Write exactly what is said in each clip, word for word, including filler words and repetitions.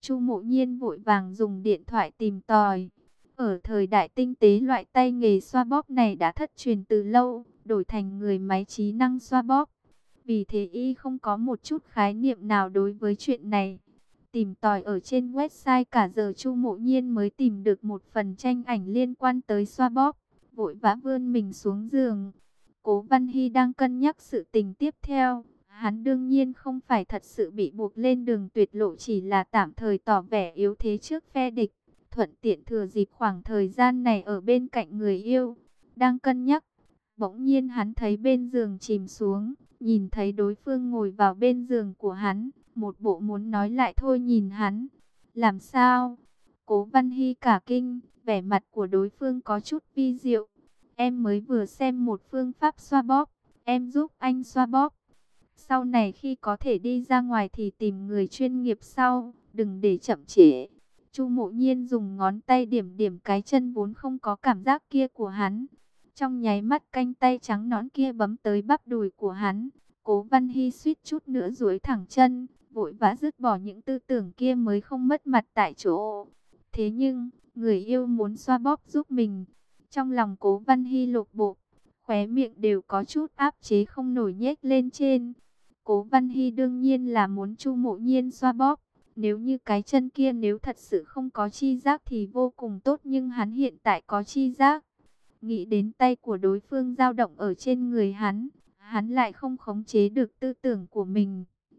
Chu Mộ Nhiên vội vàng dùng điện thoại tìm tòi. Ở thời đại tinh tế, loại tay nghề xoa bóp này đã thất truyền từ lâu, đổi thành người máy trí năng xoa bóp. Vì thế y không có một chút khái niệm nào đối với chuyện này. Tìm tòi ở trên website cả giờ Chu Mộ Nhiên mới tìm được một phần tranh ảnh liên quan tới xoa bóp. Vội vã vươn mình xuống giường. Cố Văn Hy đang cân nhắc sự tình tiếp theo. Hắn đương nhiên không phải thật sự bị buộc lên đường tuyệt lộ, chỉ là tạm thời tỏ vẻ yếu thế trước phe địch. Thuận tiện thừa dịp khoảng thời gian này ở bên cạnh người yêu. Đang cân nhắc, bỗng nhiên hắn thấy bên giường chìm xuống. Nhìn thấy đối phương ngồi vào bên giường của hắn. Một bộ muốn nói lại thôi nhìn hắn. Làm sao? Cố Văn Hy cả kinh, vẻ mặt của đối phương có chút vi diệu. Em mới vừa xem một phương pháp xoa bóp, em giúp anh xoa bóp. Sau này khi có thể đi ra ngoài thì tìm người chuyên nghiệp sau, đừng để chậm trễ. Chu Mộ Nhiên dùng ngón tay điểm điểm cái chân vốn không có cảm giác kia của hắn. Trong nháy mắt canh tay trắng nõn kia bấm tới bắp đùi của hắn. Cố Văn Hy suýt chút nữa duỗi thẳng chân, vội vã dứt bỏ những tư tưởng kia mới không mất mặt tại chỗ. Thế nhưng, người yêu muốn xoa bóp giúp mình. Trong lòng Cố Văn Hy lột bột, khóe miệng đều có chút áp chế không nổi nhếch lên trên. Cố Văn Hy đương nhiên là muốn Chu Mộ Nhiên xoa bóp. Nếu như cái chân kia nếu thật sự không có chi giác thì vô cùng tốt, nhưng hắn hiện tại có chi giác. Nghĩ đến tay của đối phương dao động ở trên người hắn, hắn lại không khống chế được tư tưởng của mình.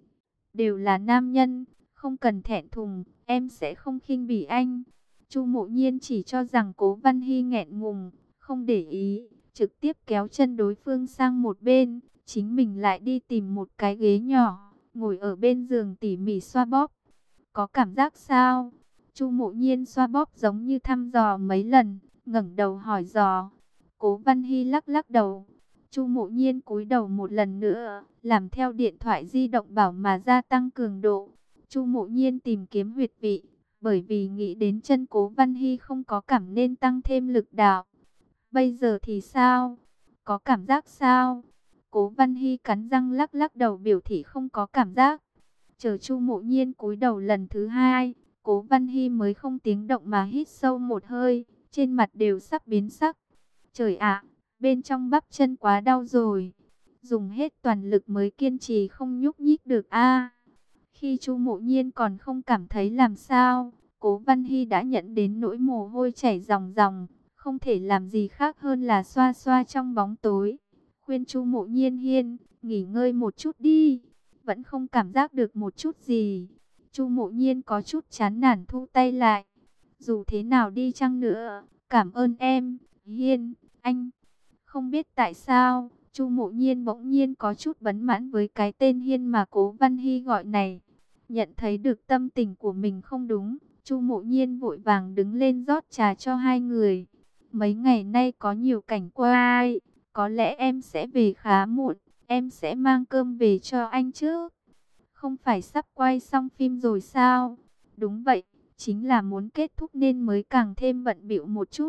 Đều là nam nhân, không cần thẹn thùng, em sẽ không khinh bỉ anh. Chu Mộ Nhiên chỉ cho rằng Cố Văn Hy nghẹn ngùng, không để ý, trực tiếp kéo chân đối phương sang một bên, chính mình lại đi tìm một cái ghế nhỏ, ngồi ở bên giường tỉ mỉ xoa bóp. Có cảm giác sao? Chu Mộ Nhiên xoa bóp giống như thăm dò mấy lần, ngẩng đầu hỏi dò. Cố Văn Hy lắc lắc đầu. Chu Mộ Nhiên cúi đầu một lần nữa, làm theo điện thoại di động bảo mà gia tăng cường độ. Chu Mộ Nhiên tìm kiếm huyệt vị, bởi vì nghĩ đến chân Cố Văn Hy không có cảm nên tăng thêm lực đạo. Bây giờ thì sao? Có cảm giác sao? Cố Văn Hy cắn răng lắc lắc đầu biểu thị không có cảm giác. Chờ Chu Mộ Nhiên cúi đầu lần thứ hai, Cố Văn Hy mới không tiếng động mà hít sâu một hơi, trên mặt đều sắp biến sắc. Trời ạ, bên trong bắp chân quá đau rồi. Dùng hết toàn lực mới kiên trì không nhúc nhích được a. Khi Chu Mộ Nhiên còn không cảm thấy làm sao, Cố Văn Hy đã nhận đến nỗi mồ hôi chảy ròng ròng, không thể làm gì khác hơn là xoa xoa trong bóng tối. Khuyên Chu Mộ Nhiên hiên, nghỉ ngơi một chút đi. Vẫn không cảm giác được một chút gì. Chu Mộ Nhiên có chút chán nản thu tay lại. Dù thế nào đi chăng nữa, cảm ơn em, Hiên, anh. Không biết tại sao, Chu Mộ Nhiên bỗng nhiên có chút bấn mãn với cái tên Hiên mà Cố Văn Hy gọi này. Nhận thấy được tâm tình của mình không đúng, Chu Mộ Nhiên vội vàng đứng lên rót trà cho hai người. Mấy ngày nay có nhiều cảnh quay, có lẽ em sẽ về khá muộn. Em sẽ mang cơm về cho anh chứ. Không phải sắp quay xong phim rồi sao? Đúng vậy, chính là muốn kết thúc nên mới càng thêm bận bịu một chút.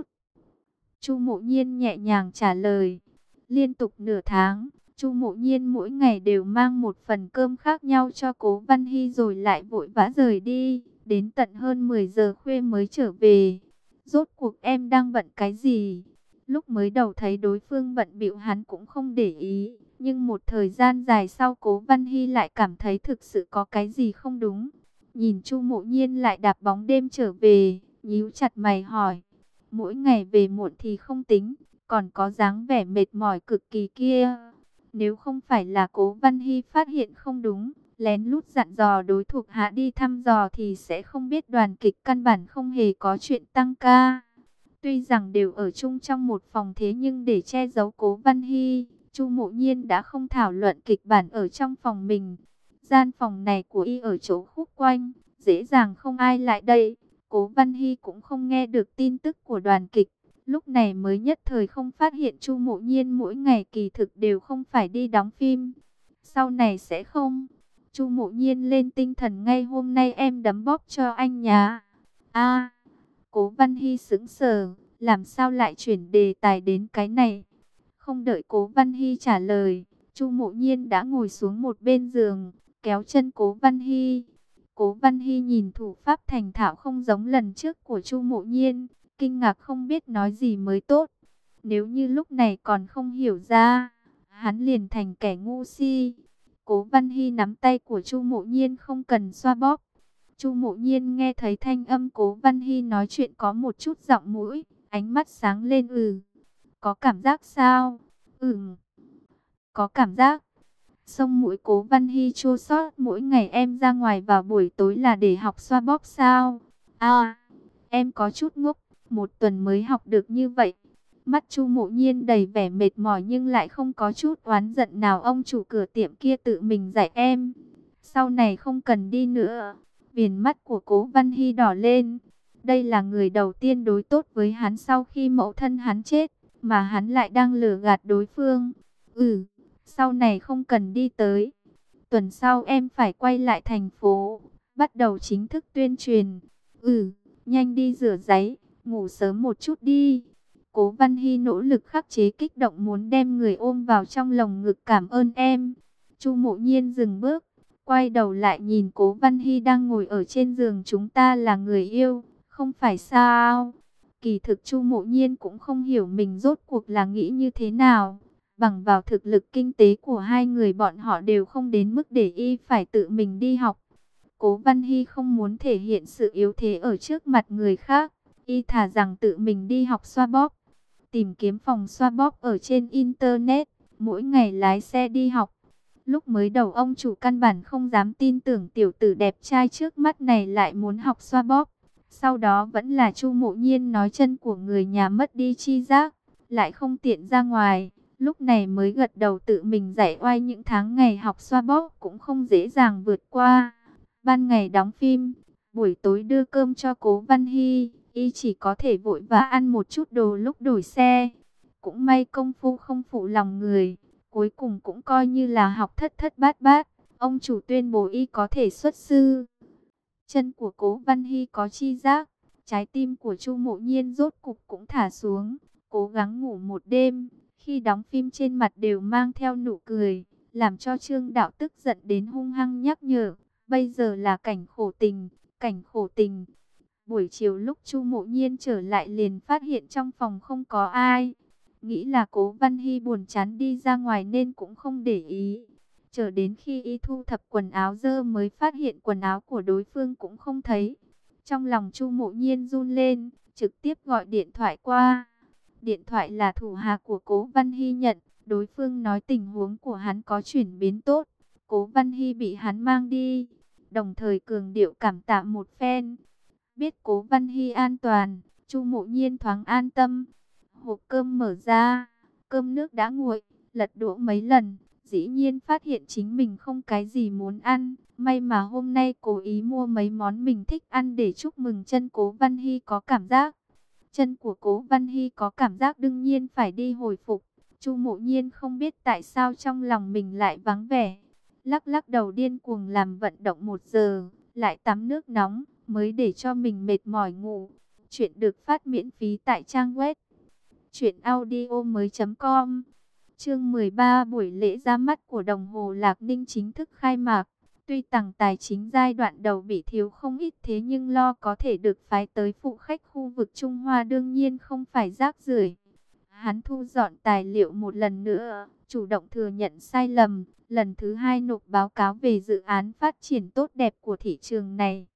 Chu Mộ Nhiên nhẹ nhàng trả lời. Liên tục nửa tháng, Chu Mộ Nhiên mỗi ngày đều mang một phần cơm khác nhau cho Cố Văn Hy rồi lại vội vã rời đi. Đến tận hơn mười giờ khuya mới trở về. Rốt cuộc em đang bận cái gì? Lúc mới đầu thấy đối phương bận bịu hắn cũng không để ý. Nhưng một thời gian dài sau Cố Văn Hy lại cảm thấy thực sự có cái gì không đúng. Nhìn Chu Mộ Nhiên lại đạp bóng đêm trở về, nhíu chặt mày hỏi. Mỗi ngày về muộn thì không tính, còn có dáng vẻ mệt mỏi cực kỳ kia. Nếu không phải là Cố Văn Hy phát hiện không đúng, lén lút dặn dò đối thuộc hạ đi thăm dò thì sẽ không biết đoàn kịch căn bản không hề có chuyện tăng ca. Tuy rằng đều ở chung trong một phòng thế nhưng để che giấu Cố Văn Hy, Chu Mộ Nhiên đã không thảo luận kịch bản ở trong phòng mình. Gian phòng này của y ở chỗ khúc quanh, dễ dàng không ai lại đây. Cố Văn Hy cũng không nghe được tin tức của đoàn kịch. Lúc này mới nhất thời không phát hiện Chu Mộ Nhiên mỗi ngày kỳ thực đều không phải đi đóng phim. Sau này sẽ không. Chu Mộ Nhiên lên tinh thần ngay, hôm nay em đấm bóp cho anh nhá. A, Cố Văn Hy sững sờ, làm sao lại chuyển đề tài đến cái này? Không đợi Cố Văn Hy trả lời, Chu Mộ Nhiên đã ngồi xuống một bên giường, kéo chân Cố Văn Hy. Cố Văn Hy nhìn thủ pháp thành thạo không giống lần trước của Chu Mộ Nhiên, kinh ngạc không biết nói gì mới tốt. Nếu như lúc này còn không hiểu ra, hắn liền thành kẻ ngu si. Cố Văn Hy nắm tay của Chu Mộ Nhiên không cần xoa bóp. Chu Mộ Nhiên nghe thấy thanh âm Cố Văn Hy nói chuyện có một chút giọng mũi, ánh mắt sáng lên. Ừ, có cảm giác sao? Ừm, có cảm giác. Sông mũi Cố Văn Hy chua xót, mỗi ngày em ra ngoài vào buổi tối là để học xoa bóp sao? À, em có chút ngốc, một tuần mới học được như vậy. Mắt Chu Mộ Nhiên đầy vẻ mệt mỏi nhưng lại không có chút oán giận nào. Ông chủ cửa tiệm kia tự mình dạy em, sau này không cần đi nữa. Viền mắt của Cố Văn Hy đỏ lên. Đây là người đầu tiên đối tốt với hắn sau khi mẫu thân hắn chết, mà hắn lại đang lừa gạt đối phương. Ừ, sau này không cần đi tới. Tuần sau em phải quay lại thành phố, bắt đầu chính thức tuyên truyền. Ừ, nhanh đi rửa ráy, ngủ sớm một chút đi. Cố Văn Hy nỗ lực khắc chế kích động muốn đem người ôm vào trong lồng ngực. Cảm ơn em. Chu Mộ Nhiên dừng bước, quay đầu lại nhìn Cố Văn Hy đang ngồi ở trên giường. Chúng ta là người yêu, không phải sao? Kỳ thực Chu Mộ Nhiên cũng không hiểu mình rốt cuộc là nghĩ như thế nào. Bằng vào thực lực kinh tế của hai người, bọn họ đều không đến mức để y phải tự mình đi học. Cố Văn Hy không muốn thể hiện sự yếu thế ở trước mặt người khác. Y thà rằng tự mình đi học xoa bóp, tìm kiếm phòng xoa bóp ở trên Internet, mỗi ngày lái xe đi học. Lúc mới đầu ông chủ căn bản không dám tin tưởng tiểu tử đẹp trai trước mắt này lại muốn học xoa bóp. Sau đó vẫn là Chu Mộ Nhiên nói chân của người nhà mất đi chi giác, lại không tiện ra ngoài. Lúc này mới gật đầu tự mình dạy oai. Những tháng ngày học xoa bóp cũng không dễ dàng vượt qua. Ban ngày đóng phim, buổi tối đưa cơm cho Cố Văn Hy, y chỉ có thể vội vã ăn một chút đồ lúc đổi xe. Cũng may công phu không phụ lòng người, cuối cùng cũng coi như là học thất thất bát bát. Ông chủ tuyên bố y có thể xuất sư. Chân của Cố Văn Hy có chi giác, trái tim của Chu Mộ Nhiên rốt cục cũng thả xuống, cố gắng ngủ một đêm. Khi đóng phim trên mặt đều mang theo nụ cười, làm cho Trương Đạo tức giận đến hung hăng nhắc nhở. Bây giờ là cảnh khổ tình, cảnh khổ tình. Buổi chiều lúc Chu Mộ Nhiên trở lại liền phát hiện trong phòng không có ai. Nghĩ là Cố Văn Hy buồn chán đi ra ngoài nên cũng không để ý. Chờ đến khi y thu thập quần áo dơ mới phát hiện quần áo của đối phương cũng không thấy. Trong lòng Chu Mộ Nhiên run lên, trực tiếp gọi điện thoại qua. Điện thoại là thủ hạ của Cố Văn Hy nhận, đối phương nói tình huống của hắn có chuyển biến tốt. Cố Văn Hy bị hắn mang đi, đồng thời cường điệu cảm tạ một phen. Biết Cố Văn Hy an toàn, Chu Mộ Nhiên thoáng an tâm. Hộp cơm mở ra, cơm nước đã nguội, lật đũa mấy lần, dĩ nhiên phát hiện chính mình không cái gì muốn ăn. May mà hôm nay cố ý mua mấy món mình thích ăn để chúc mừng chân Cố Văn Hy có cảm giác. Chân của Cố Văn Hy có cảm giác đương nhiên phải đi hồi phục. Chu Mộ Nhiên không biết tại sao trong lòng mình lại vắng vẻ. Lắc lắc đầu điên cuồng làm vận động một giờ, lại tắm nước nóng, mới để cho mình mệt mỏi ngủ. Chuyện được phát miễn phí tại trang web truyện audio mới chấm com. Chương mười ba, buổi lễ ra mắt của đồng hồ Lạc Ninh chính thức khai mạc. Tuy tầng tài chính giai đoạn đầu bị thiếu không ít, thế nhưng lo có thể được phái tới phụ khách khu vực Trung Hoa đương nhiên không phải rác rưởi. Hắn thu dọn tài liệu một lần nữa, chủ động thừa nhận sai lầm, lần thứ hai nộp báo cáo về dự án phát triển tốt đẹp của thị trường này.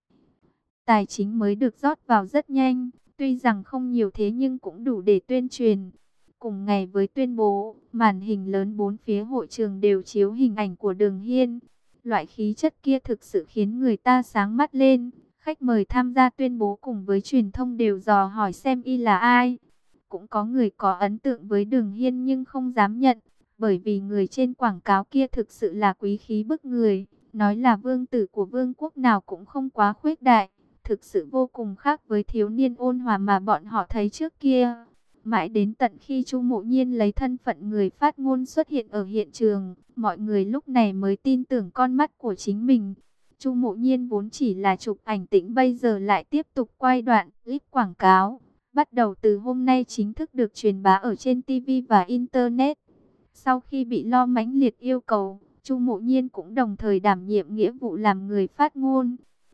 Tài chính mới được rót vào rất nhanh, tuy rằng không nhiều thế nhưng cũng đủ để tuyên truyền. Cùng ngày với tuyên bố, màn hình lớn bốn phía hội trường đều chiếu hình ảnh của Đường Hiên. Loại khí chất kia thực sự khiến người ta sáng mắt lên. Khách mời tham gia tuyên bố cùng với truyền thông đều dò hỏi xem y là ai. Cũng có người có ấn tượng với Đường Hiên nhưng không dám nhận, bởi vì người trên quảng cáo kia thực sự là quý khí bức người. Nói là vương tử của vương quốc nào cũng không quá khuếch đại, thực sự vô cùng khác với thiếu niên ôn hòa mà bọn họ thấy trước kia. Mãi đến tận khi Chu Mộ Nhiên lấy thân phận người phát ngôn xuất hiện ở hiện trường, mọi người lúc này mới tin tưởng con mắt của chính mình. Chu Mộ Nhiên vốn chỉ là chụp ảnh tĩnh, bây giờ lại tiếp tục quay đoạn clip quảng cáo. Bắt đầu từ hôm nay chính thức được truyền bá ở trên ti vi và Internet. Sau khi bị Lo mãnh liệt yêu cầu, Chu Mộ Nhiên cũng đồng thời đảm nhiệm nghĩa vụ làm người phát ngôn.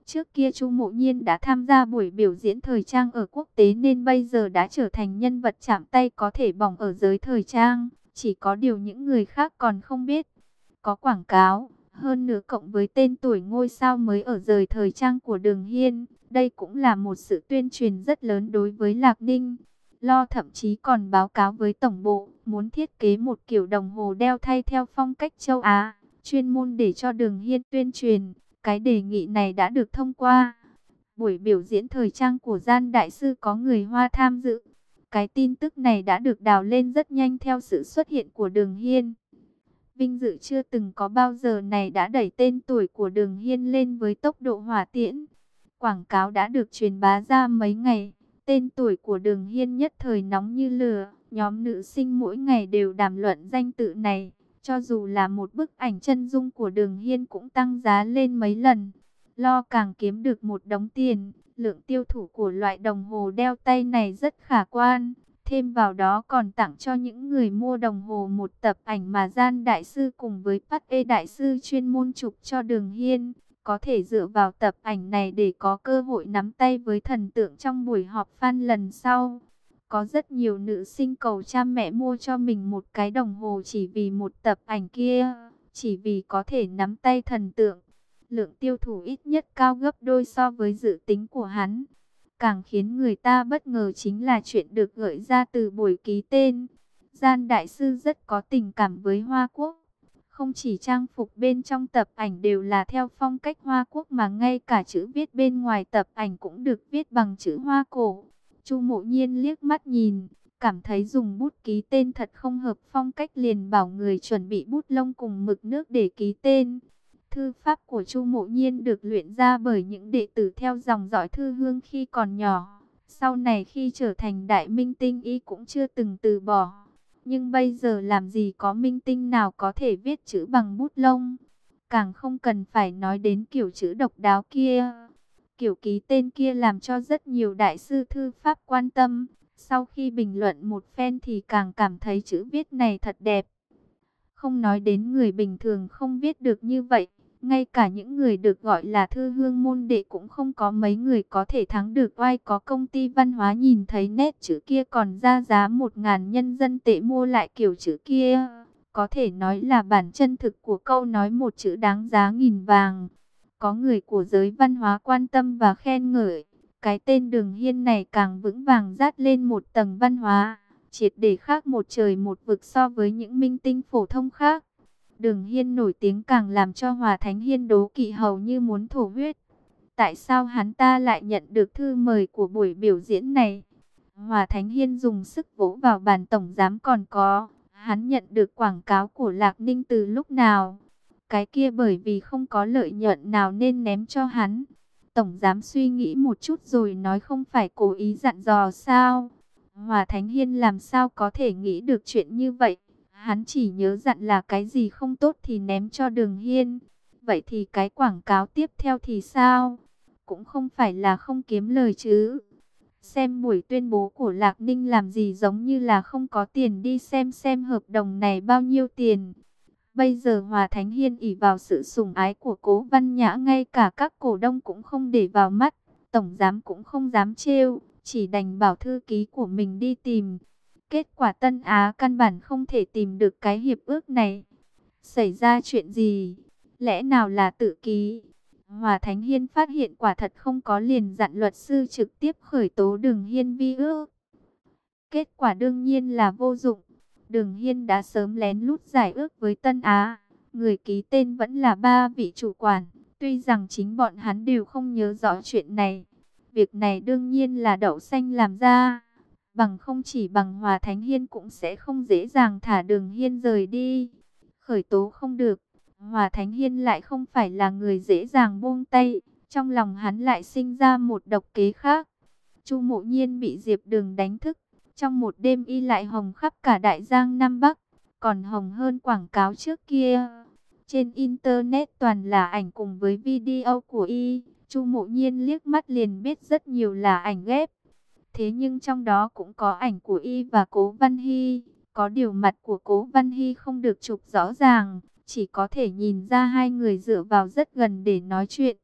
Trước kia Chu Mộ Nhiên đã tham gia buổi biểu diễn thời trang ở quốc tế nên bây giờ đã trở thành nhân vật chạm tay có thể bỏng ở giới thời trang. Chỉ có điều những người khác còn không biết. Có quảng cáo, hơn nữa cộng với tên tuổi ngôi sao mới ở giới thời trang của Đường Hiên. Đây cũng là một sự tuyên truyền rất lớn đối với Lạc Ninh. Lo thậm chí còn báo cáo với tổng bộ, muốn thiết kế một kiểu đồng hồ đeo thay theo phong cách châu Á, chuyên môn để cho Đường Hiên tuyên truyền. Cái đề nghị này đã được thông qua. Buổi biểu diễn thời trang của Gian Đại Sư có người Hoa tham dự. Cái tin tức này đã được đào lên rất nhanh theo sự xuất hiện của Đường Hiên. Vinh dự chưa từng có bao giờ này đã đẩy tên tuổi của Đường Hiên lên với tốc độ hỏa tiễn. Quảng cáo đã được truyền bá ra mấy ngày. Tên tuổi của Đường Hiên nhất thời nóng như lửa. Nhóm nữ sinh mỗi ngày đều đàm luận danh tự này. Cho dù là một bức ảnh chân dung của Đường Hiên cũng tăng giá lên mấy lần. Lo càng kiếm được một đống tiền. Lượng tiêu thụ của loại đồng hồ đeo tay này rất khả quan. Thêm vào đó còn tặng cho những người mua đồng hồ một tập ảnh mà Gian Đại Sư cùng với Pat Ê Đại Sư chuyên môn chụp cho Đường Hiên. Có thể dựa vào tập ảnh này để có cơ hội nắm tay với thần tượng trong buổi họp fan lần sau. Có rất nhiều nữ sinh cầu cha mẹ mua cho mình một cái đồng hồ chỉ vì một tập ảnh kia, chỉ vì có thể nắm tay thần tượng. Lượng tiêu thụ ít nhất cao gấp đôi so với dự tính của hắn. Càng khiến người ta bất ngờ chính là chuyện được gợi ra từ buổi ký tên. Gian Đại Sư rất có tình cảm với Hoa Quốc. Không chỉ trang phục bên trong tập ảnh đều là theo phong cách Hoa Quốc mà ngay cả chữ viết bên ngoài tập ảnh cũng được viết bằng chữ Hoa cổ. Chu Mộ Nhiên liếc mắt nhìn, cảm thấy dùng bút ký tên thật không hợp phong cách liền bảo người chuẩn bị bút lông cùng mực nước để ký tên. Thư pháp của Chu Mộ Nhiên được luyện ra bởi những đệ tử theo dòng dõi Thư Hương khi còn nhỏ. Sau này khi trở thành đại minh tinh y cũng chưa từng từ bỏ. Nhưng bây giờ làm gì có minh tinh nào có thể viết chữ bằng bút lông. Càng không cần phải nói đến kiểu chữ độc đáo kia. Kiểu ký tên kia làm cho rất nhiều đại sư thư pháp quan tâm. Sau khi bình luận một phen thì càng cảm thấy chữ viết này thật đẹp. Không nói đến người bình thường không viết được như vậy. Ngay cả những người được gọi là thư hương môn đệ cũng không có mấy người có thể thắng được oai. Có công ty văn hóa nhìn thấy nét chữ kia còn ra giá một ngàn nhân dân tệ mua lại kiểu chữ kia. Có thể nói là bản chân thực của câu nói một chữ đáng giá nghìn vàng. Có người của giới văn hóa quan tâm và khen ngợi. Cái tên Đường Hiên này càng vững vàng dát lên một tầng văn hóa. Triệt để khác một trời một vực so với những minh tinh phổ thông khác. Đường Hiên nổi tiếng càng làm cho Hòa Thánh Hiên đố kỵ hầu như muốn thổ huyết. Tại sao hắn ta lại nhận được thư mời của buổi biểu diễn này? Hòa Thánh Hiên dùng sức vỗ vào bàn tổng giám còn có. Hắn nhận được quảng cáo của Lạc Ninh từ lúc nào? Cái kia bởi vì không có lợi nhuận nào nên ném cho hắn. Tổng giám suy nghĩ một chút rồi nói không phải cố ý dặn dò sao? Hòa Thánh Hiên làm sao có thể nghĩ được chuyện như vậy? Hắn chỉ nhớ dặn là cái gì không tốt thì ném cho Đường Hiên. Vậy thì cái quảng cáo tiếp theo thì sao? Cũng không phải là không kiếm lời chứ. Xem buổi tuyên bố của Lạc Ninh làm gì giống như là không có tiền, đi xem xem hợp đồng này bao nhiêu tiền. Bây giờ Hòa Thánh Hiên ỷ vào sự sủng ái của Cố Văn Nhã, ngay cả các cổ đông cũng không để vào mắt. Tổng giám cũng không dám trêu, chỉ đành bảo thư ký của mình đi tìm. Kết quả Tân Á căn bản không thể tìm được cái hiệp ước này. Xảy ra chuyện gì? Lẽ nào là tự ký? Hòa Thánh Hiên phát hiện quả thật không có, liền dặn luật sư trực tiếp khởi tố Đường Hiên vi ước. Kết quả đương nhiên là vô dụng. Đường Hiên đã sớm lén lút giải ước với Tân Á. Người ký tên vẫn là ba vị chủ quản. Tuy rằng chính bọn hắn đều không nhớ rõ chuyện này. Việc này đương nhiên là đậu xanh làm ra. Bằng không chỉ bằng Hòa Thánh Hiên cũng sẽ không dễ dàng thả Đường Hiên rời đi. Khởi tố không được. Hòa Thánh Hiên lại không phải là người dễ dàng buông tay. Trong lòng hắn lại sinh ra một độc kế khác. Chu Mộ Nhiên bị Diệp Đường đánh thức. Trong một đêm y lại hồng khắp cả Đại Giang Nam Bắc. Còn hồng hơn quảng cáo trước kia. Trên Internet toàn là ảnh cùng với video của y. Chu Mộ Nhiên liếc mắt liền biết rất nhiều là ảnh ghép. Thế nhưng trong đó cũng có ảnh của y và Cố Văn Hy. Có điều mặt của Cố Văn Hy không được chụp rõ ràng. Chỉ có thể nhìn ra hai người dựa vào rất gần để nói chuyện.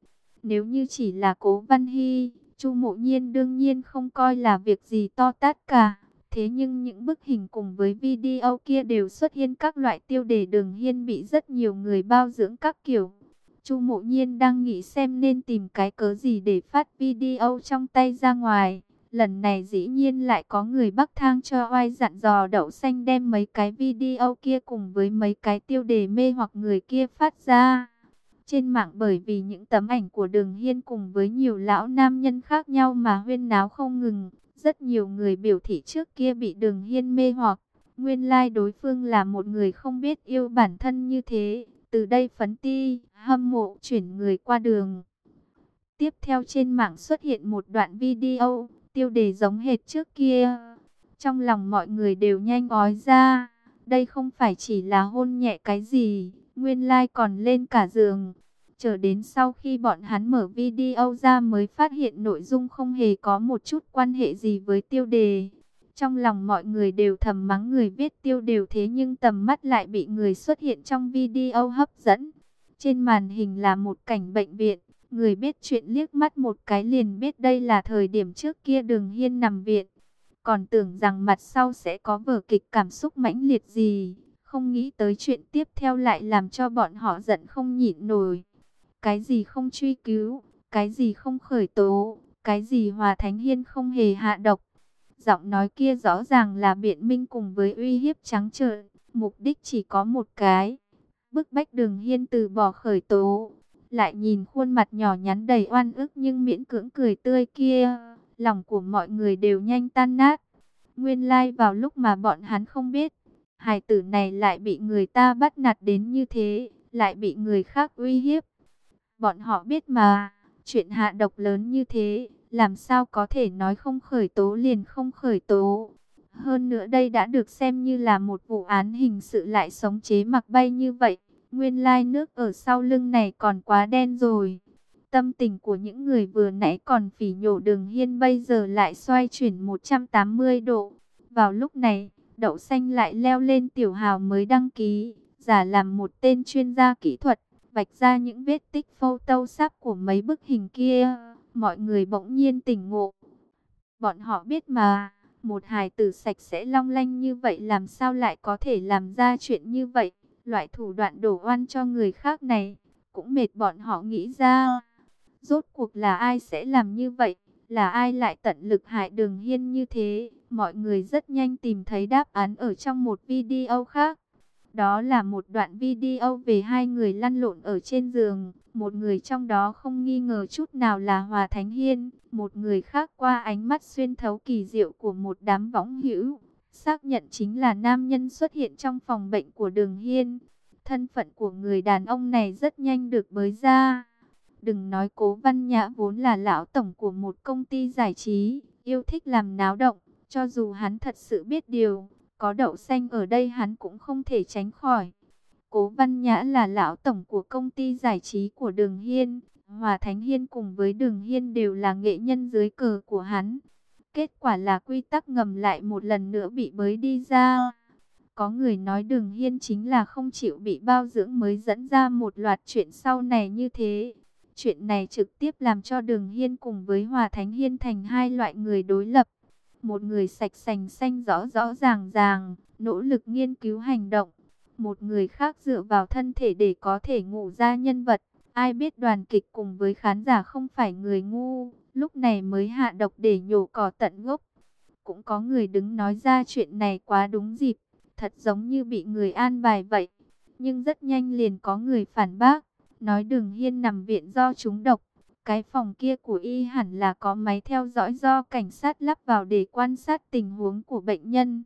Nếu như chỉ là Cố Văn Hy, Chu Mộ Nhiên đương nhiên không coi là việc gì to tát cả. Thế nhưng những bức hình cùng với video kia đều xuất hiện các loại tiêu đề Đường Hiên bị rất nhiều người bao dưỡng các kiểu. Chu Mộ Nhiên đang nghĩ xem nên tìm cái cớ gì để phát video trong tay ra ngoài. Lần này dĩ nhiên lại có người bắc thang cho oai dặn dò Đậu Xanh đem mấy cái video kia cùng với mấy cái tiêu đề mê hoặc người kia phát ra. Trên mạng bởi vì những tấm ảnh của Đường Hiên cùng với nhiều lão nam nhân khác nhau mà huyên náo không ngừng. Rất nhiều người biểu thị trước kia bị Đường Hiên mê hoặc. Nguyên lai đối phương là một người không biết yêu bản thân như thế. Từ đây phấn ti, hâm mộ chuyển người qua đường. Tiếp theo trên mạng xuất hiện một đoạn video, tiêu đề giống hệt trước kia. Trong lòng mọi người đều nhanh ói ra. Đây không phải chỉ là hôn nhẹ cái gì, nguyên lai còn lên cả giường. Chờ đến sau khi bọn hắn mở video ra mới phát hiện nội dung không hề có một chút quan hệ gì với tiêu đề. Trong lòng mọi người đều thầm mắng người viết tiêu đều thế nhưng tầm mắt lại bị người xuất hiện trong video hấp dẫn. Trên màn hình là một cảnh bệnh viện, người biết chuyện liếc mắt một cái liền biết đây là thời điểm trước kia Đường Hiên nằm viện. Còn tưởng rằng mặt sau sẽ có vở kịch cảm xúc mãnh liệt gì, không nghĩ tới chuyện tiếp theo lại làm cho bọn họ giận không nhịn nổi. Cái gì không truy cứu, cái gì không khởi tố, cái gì Hòa Thánh Hiên không hề hạ độc. Giọng nói kia rõ ràng là biện minh cùng với uy hiếp trắng trợn, mục đích chỉ có một cái, bức bách Đường Hiên từ bỏ khởi tố. Lại nhìn khuôn mặt nhỏ nhắn đầy oan ức nhưng miễn cưỡng cười tươi kia, lòng của mọi người đều nhanh tan nát. Nguyên lai like vào lúc mà bọn hắn không biết, hài tử này lại bị người ta bắt nạt đến như thế, lại bị người khác uy hiếp. Bọn họ biết mà, chuyện hạ độc lớn như thế, làm sao có thể nói không khởi tố liền không khởi tố. Hơn nữa đây đã được xem như là một vụ án hình sự lại sống chế mặc bay như vậy. Nguyên lai nước ở sau lưng này còn quá đen rồi. Tâm tình của những người vừa nãy còn phỉ nhổ Đường Hiên bây giờ lại xoay chuyển một trăm tám mươi độ. Vào lúc này, Đậu Xanh lại leo lên tiểu hào mới đăng ký, giả làm một tên chuyên gia kỹ thuật, vạch ra những vết tích Photoshop của mấy bức hình kia. Mọi người bỗng nhiên tỉnh ngộ. Bọn họ biết mà, một hài tử sạch sẽ long lanh như vậy làm sao lại có thể làm ra chuyện như vậy. Loại thủ đoạn đổ oan cho người khác này, cũng mệt bọn họ nghĩ ra. Rốt cuộc là ai sẽ làm như vậy? Là ai lại tận lực hại Đường Hiên như thế? Mọi người rất nhanh tìm thấy đáp án ở trong một video khác. Đó là một đoạn video về hai người lăn lộn ở trên giường. Một người trong đó không nghi ngờ chút nào là Hòa Thánh Hiên. Một người khác qua ánh mắt xuyên thấu kỳ diệu của một đám võng hữu, xác nhận chính là nam nhân xuất hiện trong phòng bệnh của Đường Hiên. Thân phận của người đàn ông này rất nhanh được bới ra. Đừng nói Cố Văn Nhã vốn là lão tổng của một công ty giải trí, yêu thích làm náo động. Cho dù hắn thật sự biết điều, có Đậu Xanh ở đây hắn cũng không thể tránh khỏi. Cố Văn Nhã là lão tổng của công ty giải trí của Đường Hiên. Hòa Thánh Hiên cùng với Đường Hiên đều là nghệ nhân dưới cờ của hắn. Kết quả là quy tắc ngầm lại một lần nữa bị bới đi ra. Có người nói Đường Hiên chính là không chịu bị bao dưỡng mới dẫn ra một loạt chuyện sau này như thế. Chuyện này trực tiếp làm cho Đường Hiên cùng với Hòa Thánh Hiên thành hai loại người đối lập. Một người sạch sành xanh rõ rõ ràng ràng, nỗ lực nghiên cứu hành động. Một người khác dựa vào thân thể để có thể ngủ ra nhân vật. Ai biết đoàn kịch cùng với khán giả không phải người ngu, lúc này mới hạ độc để nhổ cỏ tận gốc. Cũng có người đứng nói ra chuyện này quá đúng dịp, thật giống như bị người an bài vậy. Nhưng rất nhanh liền có người phản bác, nói Đường Hiên nằm viện do trúng độc. Cái phòng kia của y hẳn là có máy theo dõi do cảnh sát lắp vào để quan sát tình huống của bệnh nhân.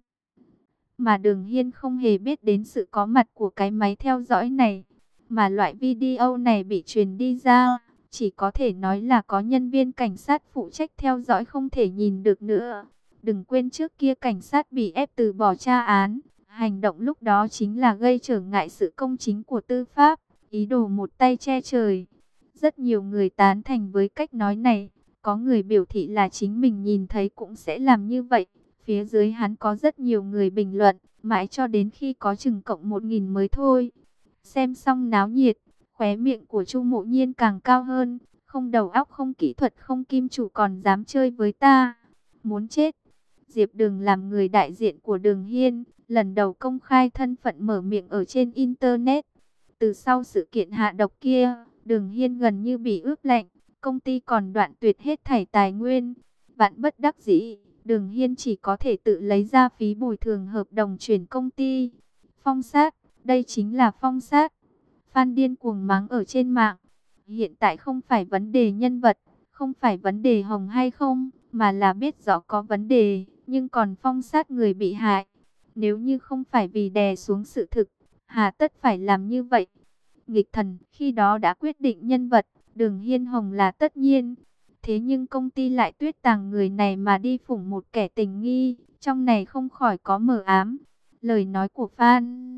Mà Đường Hiên không hề biết đến sự có mặt của cái máy theo dõi này. Mà loại video này bị truyền đi ra, chỉ có thể nói là có nhân viên cảnh sát phụ trách theo dõi không thể nhìn được nữa. Đừng quên trước kia cảnh sát bị ép từ bỏ tra án. Hành động lúc đó chính là gây trở ngại sự công chính của tư pháp, ý đồ một tay che trời. Rất nhiều người tán thành với cách nói này, có người biểu thị là chính mình nhìn thấy cũng sẽ làm như vậy. Phía dưới hắn có rất nhiều người bình luận, mãi cho đến khi có chừng cộng một nghìn mới thôi. Xem xong náo nhiệt, khóe miệng của Chu Mộ Nhiên càng cao hơn, Không đầu óc, không kỹ thuật, không kim chủ còn dám chơi với ta. Muốn chết. Diệp Đường làm người đại diện của Đường Hiên, lần đầu công khai thân phận mở miệng ở trên Internet. Từ sau sự kiện hạ độc kia, Đường Hiên gần như bị ướp lạnh, công ty còn đoạn tuyệt hết thảy tài nguyên. Vạn bất đắc dĩ, Đường Hiên chỉ có thể tự lấy ra phí bồi thường hợp đồng chuyển công ty. Phong sát, đây chính là phong sát. Fan điên cuồng mắng ở trên mạng. Hiện tại không phải vấn đề nhân vật, không phải vấn đề hồng hay không, mà là biết rõ có vấn đề, nhưng còn phong sát người bị hại. Nếu như không phải vì đè xuống sự thực, hà tất phải làm như vậy. Nghịch thần khi đó đã quyết định nhân vật, Đường Hiên Hồng là tất nhiên. Thế nhưng công ty lại tuyết tàng người này mà đi phủng một kẻ tình nghi, trong này không khỏi có mờ ám. Lời nói của fan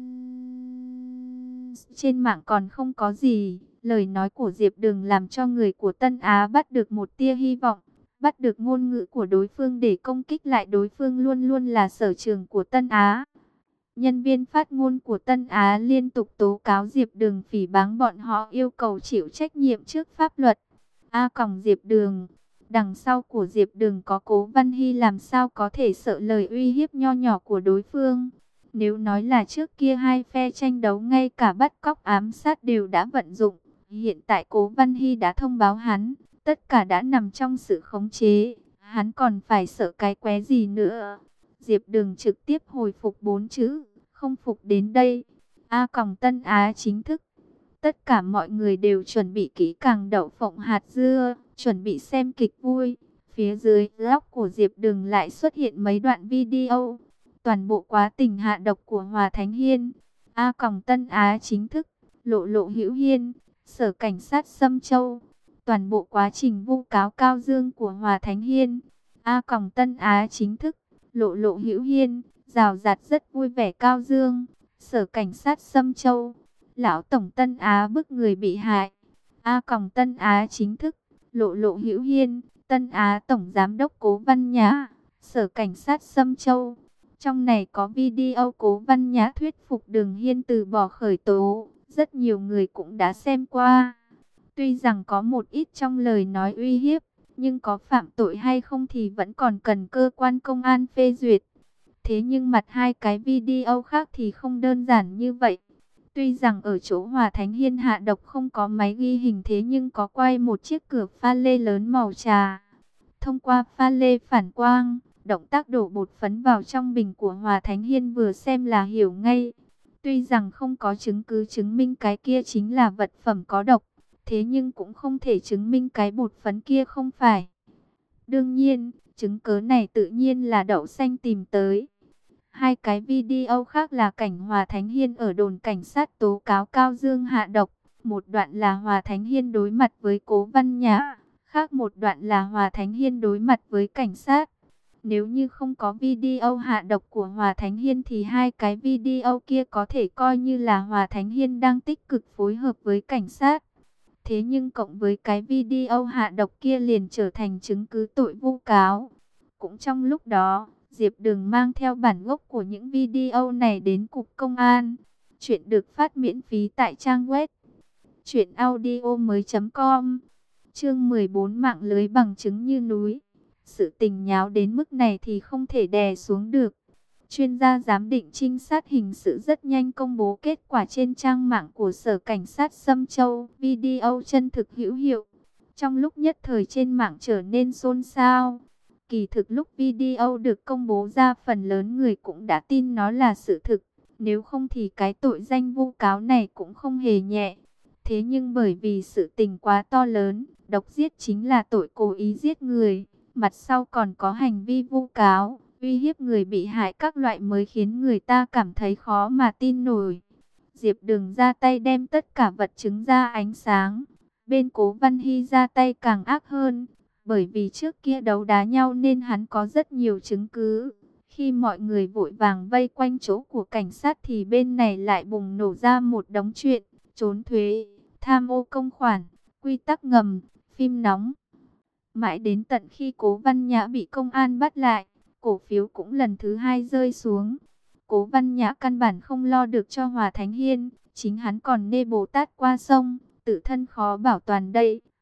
trên mạng còn không có gì. Lời nói của Diệp Đường làm cho người của Tân Á bắt được một tia hy vọng, bắt được ngôn ngữ của đối phương để công kích lại đối phương luôn luôn là sở trường của Tân Á. Nhân viên phát ngôn của Tân Á liên tục tố cáo Diệp Đường phỉ báng bọn họ, yêu cầu chịu trách nhiệm trước pháp luật. A còng Diệp Đường, đằng sau của Diệp Đường có Cố Văn Hy, làm sao có thể sợ lời uy hiếp nho nhỏ của đối phương. Nếu nói là trước kia hai phe tranh đấu ngay cả bắt cóc ám sát đều đã vận dụng, hiện tại Cố Văn Hy đã thông báo hắn, tất cả đã nằm trong sự khống chế, hắn còn phải sợ cái qué gì nữa. Diệp Đường trực tiếp hồi phục bốn chữ, không phục đến đây. A còng Tân Á chính thức. Tất cả mọi người đều chuẩn bị kỹ càng đậu phộng hạt dưa, chuẩn bị xem kịch vui. Phía dưới blog của Diệp Đường lại xuất hiện mấy đoạn video. Toàn bộ quá trình hạ độc của Hòa Thánh Hiên. A còng Tân Á chính thức, lộ lộ Hữu Hiên, Sở Cảnh sát Sâm Châu. Toàn bộ quá trình vu cáo Cao Dương của Hòa Thánh Hiên. A còng Tân Á chính thức, lộ lộ Hữu Hiên, rào rạt rất vui vẻ Cao Dương, Sở Cảnh sát Sâm Châu. Lão Tổng Tân Á bức người bị hại. A còng Tân Á chính thức, lộ lộ Hữu Hiên, Tân Á Tổng Giám đốc Cố Văn Nhã, Sở Cảnh sát Sâm Châu. Trong này có video Cố Văn Nhã thuyết phục Đường Hiên từ bỏ khởi tố, rất nhiều người cũng đã xem qua. Tuy rằng có một ít trong lời nói uy hiếp, nhưng có phạm tội hay không thì vẫn còn cần cơ quan công an phê duyệt. Thế nhưng mặt hai cái video khác thì không đơn giản như vậy. Tuy rằng ở chỗ Hòa Thánh Hiên hạ độc không có máy ghi hình, thế nhưng có quay một chiếc cửa pha lê lớn màu trà. Thông qua pha lê phản quang, động tác đổ bột phấn vào trong bình của Hòa Thánh Hiên vừa xem là hiểu ngay. Tuy rằng không có chứng cứ chứng minh cái kia chính là vật phẩm có độc, thế nhưng cũng không thể chứng minh cái bột phấn kia không phải. Đương nhiên, chứng cớ này tự nhiên là Đậu Xanh tìm tới. Hai cái video khác là cảnh Hòa Thánh Hiên ở đồn cảnh sát tố cáo Cao Dương hạ độc. Một đoạn là Hòa Thánh Hiên đối mặt với Cố Văn Nhã, khác một đoạn là Hòa Thánh Hiên đối mặt với cảnh sát. Nếu như không có video hạ độc của Hòa Thánh Hiên thì hai cái video kia có thể coi như là Hòa Thánh Hiên đang tích cực phối hợp với cảnh sát. Thế nhưng cộng với cái video hạ độc kia liền trở thành chứng cứ tội vu cáo. Cũng trong lúc đó, Diệp Đường mang theo bản gốc của những video này đến Cục Công an. Chuyện được phát miễn phí tại trang web truyện audio mới chấm com. Chương mười bốn, mạng lưới bằng chứng như núi. Sự tình nháo đến mức này thì không thể đè xuống được. Chuyên gia giám định trinh sát hình sự rất nhanh công bố kết quả trên trang mạng của Sở Cảnh sát Sâm Châu. Video chân thực hữu hiệu. Trong lúc nhất thời trên mạng trở nên xôn xao. Kỳ thực lúc video được công bố ra, phần lớn người cũng đã tin nó là sự thực. Nếu không thì cái tội danh vu cáo này cũng không hề nhẹ. Thế nhưng bởi vì sự tình quá to lớn, độc giết chính là tội cố ý giết người. Mặt sau còn có hành vi vu cáo, uy hiếp người bị hại các loại mới khiến người ta cảm thấy khó mà tin nổi. Diệp Đường ra tay đem tất cả vật chứng ra ánh sáng. Bên Cố Văn Hy ra tay càng ác hơn. Bởi vì trước kia đấu đá nhau nên hắn có rất nhiều chứng cứ. Khi mọi người vội vàng vây quanh chỗ của cảnh sát thì bên này lại bùng nổ ra một đống chuyện. Trốn thuế, tham ô công khoản, quy tắc ngầm, phim nóng. Mãi đến tận khi Cố Văn Nhã bị công an bắt lại, cổ phiếu cũng lần thứ hai rơi xuống. Cố Văn Nhã căn bản không lo được cho Hòa Thánh Hiên, chính hắn còn nê Bồ Tát qua sông, tự thân khó bảo toàn đây.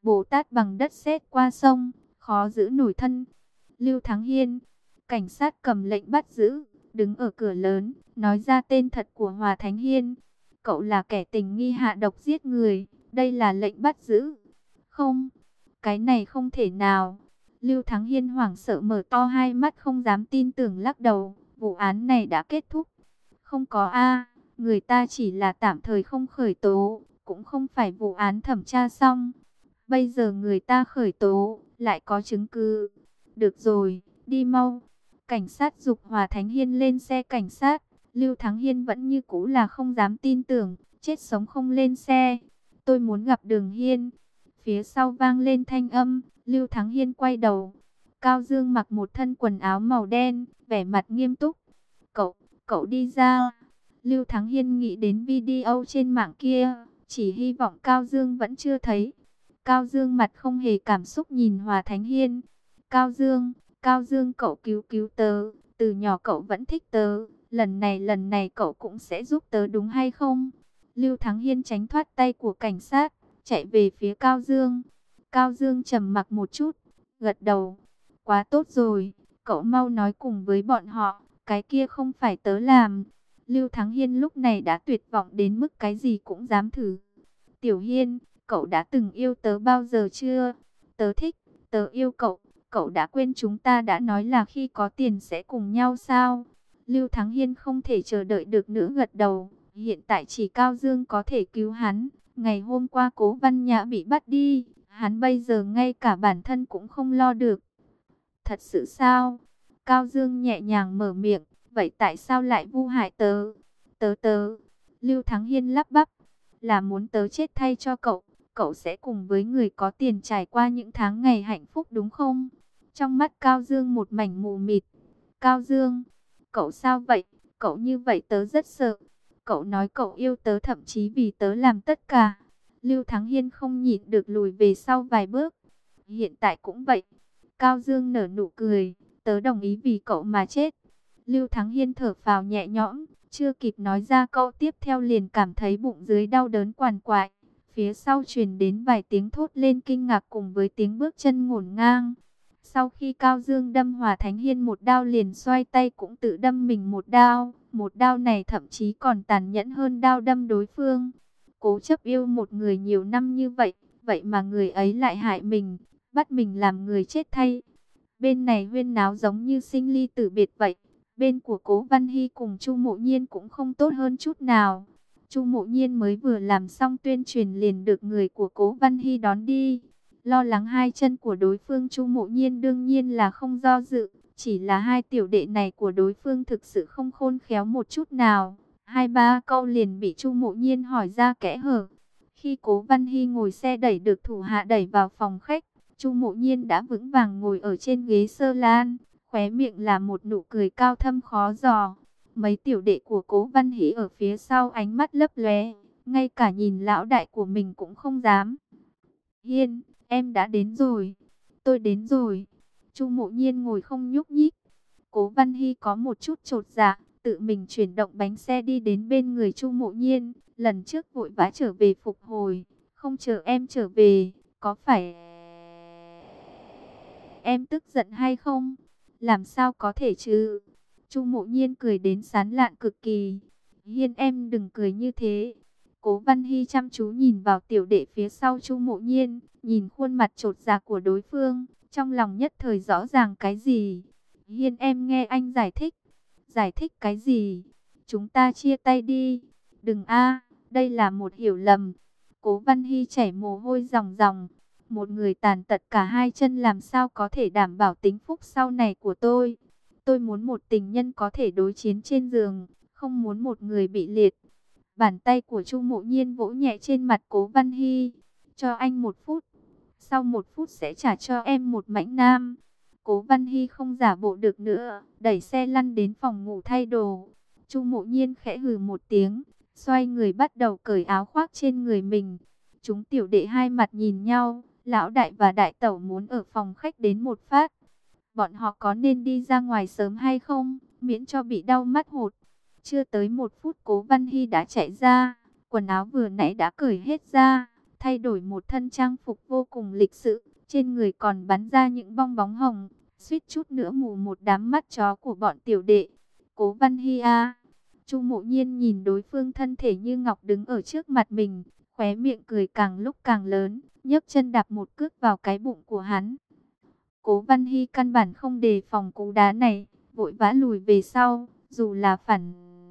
Bồ Tát bằng đất sét qua sông, khó giữ nổi thân. Lưu Thắng Hiên, cảnh sát cầm lệnh bắt giữ, đứng ở cửa lớn, nói ra tên thật của Hòa Thánh Hiên. Cậu là kẻ tình nghi hạ độc giết người, đây là lệnh bắt giữ. Không, cái này không thể nào. Lưu Thắng Hiên hoảng sợ mở to hai mắt không dám tin tưởng lắc đầu, vụ án này đã kết thúc. Không có a, người ta chỉ là tạm thời không khởi tố, cũng không phải vụ án thẩm tra xong. Bây giờ người ta khởi tố, lại có chứng cứ. Được rồi, đi mau. Cảnh sát giục Hòa Thánh Hiên lên xe cảnh sát. Lưu Thắng Hiên vẫn như cũ là không dám tin tưởng, chết sống không lên xe. Tôi muốn gặp Đường Hiên. Phía sau vang lên thanh âm, Lưu Thắng Hiên quay đầu. Cao Dương mặc một thân quần áo màu đen, vẻ mặt nghiêm túc. Cậu, cậu đi ra. Lưu Thắng Hiên nghĩ đến video trên mạng kia, chỉ hy vọng Cao Dương vẫn chưa thấy. Cao Dương mặt không hề cảm xúc nhìn Hòa Thánh Hiên. Cao Dương, Cao Dương cậu cứu cứu tớ, từ nhỏ cậu vẫn thích tớ, lần này lần này cậu cũng sẽ giúp tớ đúng hay không? Lưu Thắng Hiên tránh thoát tay của cảnh sát, chạy về phía Cao Dương. Cao Dương trầm mặc một chút, gật đầu. Quá tốt rồi, cậu mau nói cùng với bọn họ, cái kia không phải tớ làm. Lưu Thắng Hiên lúc này đã tuyệt vọng đến mức cái gì cũng dám thử. Tiểu Hiên, cậu đã từng yêu tớ bao giờ chưa? Tớ thích, tớ yêu cậu. Cậu đã quên chúng ta đã nói là khi có tiền sẽ cùng nhau sao? Lưu Thắng Hiên không thể chờ đợi được nữa gật đầu. Hiện tại chỉ Cao Dương có thể cứu hắn. Ngày hôm qua Cố Văn Nhã bị bắt đi, hắn bây giờ ngay cả bản thân cũng không lo được. Thật sự sao? Cao Dương nhẹ nhàng mở miệng. Vậy tại sao lại vu hại tớ? Tớ tớ. Lưu Thắng Hiên lắp bắp. Là muốn tớ chết thay cho cậu. Cậu sẽ cùng với người có tiền trải qua những tháng ngày hạnh phúc đúng không? Trong mắt Cao Dương một mảnh mù mịt. Cao Dương, cậu sao vậy? Cậu như vậy tớ rất sợ. Cậu nói cậu yêu tớ thậm chí vì tớ làm tất cả. Lưu Thắng Hiên không nhịn được lùi về sau vài bước. Hiện tại cũng vậy. Cao Dương nở nụ cười. Tớ đồng ý vì cậu mà chết. Lưu Thắng Hiên thở phào nhẹ nhõm. Chưa kịp nói ra câu tiếp theo liền cảm thấy bụng dưới đau đớn quằn quại. Phía sau truyền đến vài tiếng thốt lên kinh ngạc cùng với tiếng bước chân ngổn ngang. Sau khi Cao Dương đâm Hòa Thánh Hiên một đao liền xoay tay cũng tự đâm mình một đao. Một đao này thậm chí còn tàn nhẫn hơn đao đâm đối phương. Cố chấp yêu một người nhiều năm như vậy, vậy mà người ấy lại hại mình, bắt mình làm người chết thay. Bên này huyên náo giống như sinh ly tử biệt vậy. Bên của Cố Văn Hy cùng Chu Mộ Nhiên cũng không tốt hơn chút nào. Chu Mộ Nhiên mới vừa làm xong tuyên truyền liền được người của Cố Văn Hy đón đi. Lo lắng hai chân của đối phương, Chu Mộ Nhiên đương nhiên là không do dự. Chỉ là hai tiểu đệ này của đối phương thực sự không khôn khéo một chút nào. Hai ba câu liền bị Chu Mộ Nhiên hỏi ra kẽ hở. Khi Cố Văn Hy ngồi xe đẩy được thủ hạ đẩy vào phòng khách, Chu Mộ Nhiên đã vững vàng ngồi ở trên ghế sơ lan. Khóe miệng là một nụ cười cao thâm khó dò. Mấy tiểu đệ của Cố Văn Hy ở phía sau ánh mắt lấp lóe, ngay cả nhìn lão đại của mình cũng không dám. Hiên, em đã đến rồi. Tôi đến rồi. Chu Mộ Nhiên ngồi không nhúc nhích. Cố Văn Hy có một chút chột dạ, tự mình chuyển động bánh xe đi đến bên người Chu Mộ Nhiên. Lần trước vội vã trở về phục hồi, không chờ em trở về, có phải em tức giận hay không? Làm sao có thể chứ? Chu Mộ Nhiên cười đến sán lạn cực kỳ. Hiên em đừng cười như thế. Cố Văn Hy chăm chú nhìn vào tiểu đệ phía sau Chu Mộ Nhiên, nhìn khuôn mặt chột dạ của đối phương, trong lòng nhất thời rõ ràng cái gì. Hiên em nghe anh giải thích. Giải thích cái gì? Chúng ta chia tay đi. Đừng a, đây là một hiểu lầm. Cố Văn Hy chảy mồ hôi ròng ròng. Một người tàn tật cả hai chân làm sao có thể đảm bảo tính phúc sau này của tôi. Tôi muốn một tình nhân có thể đối chiến trên giường, không muốn một người bị liệt. Bàn tay của Chu Mộ Nhiên vỗ nhẹ trên mặt Cố Văn Hy. Cho anh một phút. Sau một phút sẽ trả cho em một mãnh nam. Cố Văn Hy không giả bộ được nữa, đẩy xe lăn đến phòng ngủ thay đồ. Chu Mộ Nhiên khẽ hừ một tiếng, xoay người bắt đầu cởi áo khoác trên người mình. Chúng tiểu đệ hai mặt nhìn nhau, lão đại và đại tẩu muốn ở phòng khách đến một phát. Bọn họ có nên đi ra ngoài sớm hay không, miễn cho bị đau mắt hột. Chưa tới một phút Cố Văn Hy đã chạy ra, quần áo vừa nãy đã cởi hết ra, thay đổi một thân trang phục vô cùng lịch sự, trên người còn bắn ra những bong bóng hồng, suýt chút nữa mù một đám mắt chó của bọn tiểu đệ. Cố Văn Hy a. Chu Mộ Nhiên nhìn đối phương thân thể như ngọc đứng ở trước mặt mình, khóe miệng cười càng lúc càng lớn, nhấc chân đạp một cước vào cái bụng của hắn. Cố Văn Hy căn bản không đề phòng cú đá này, vội vã lùi về sau, dù là phản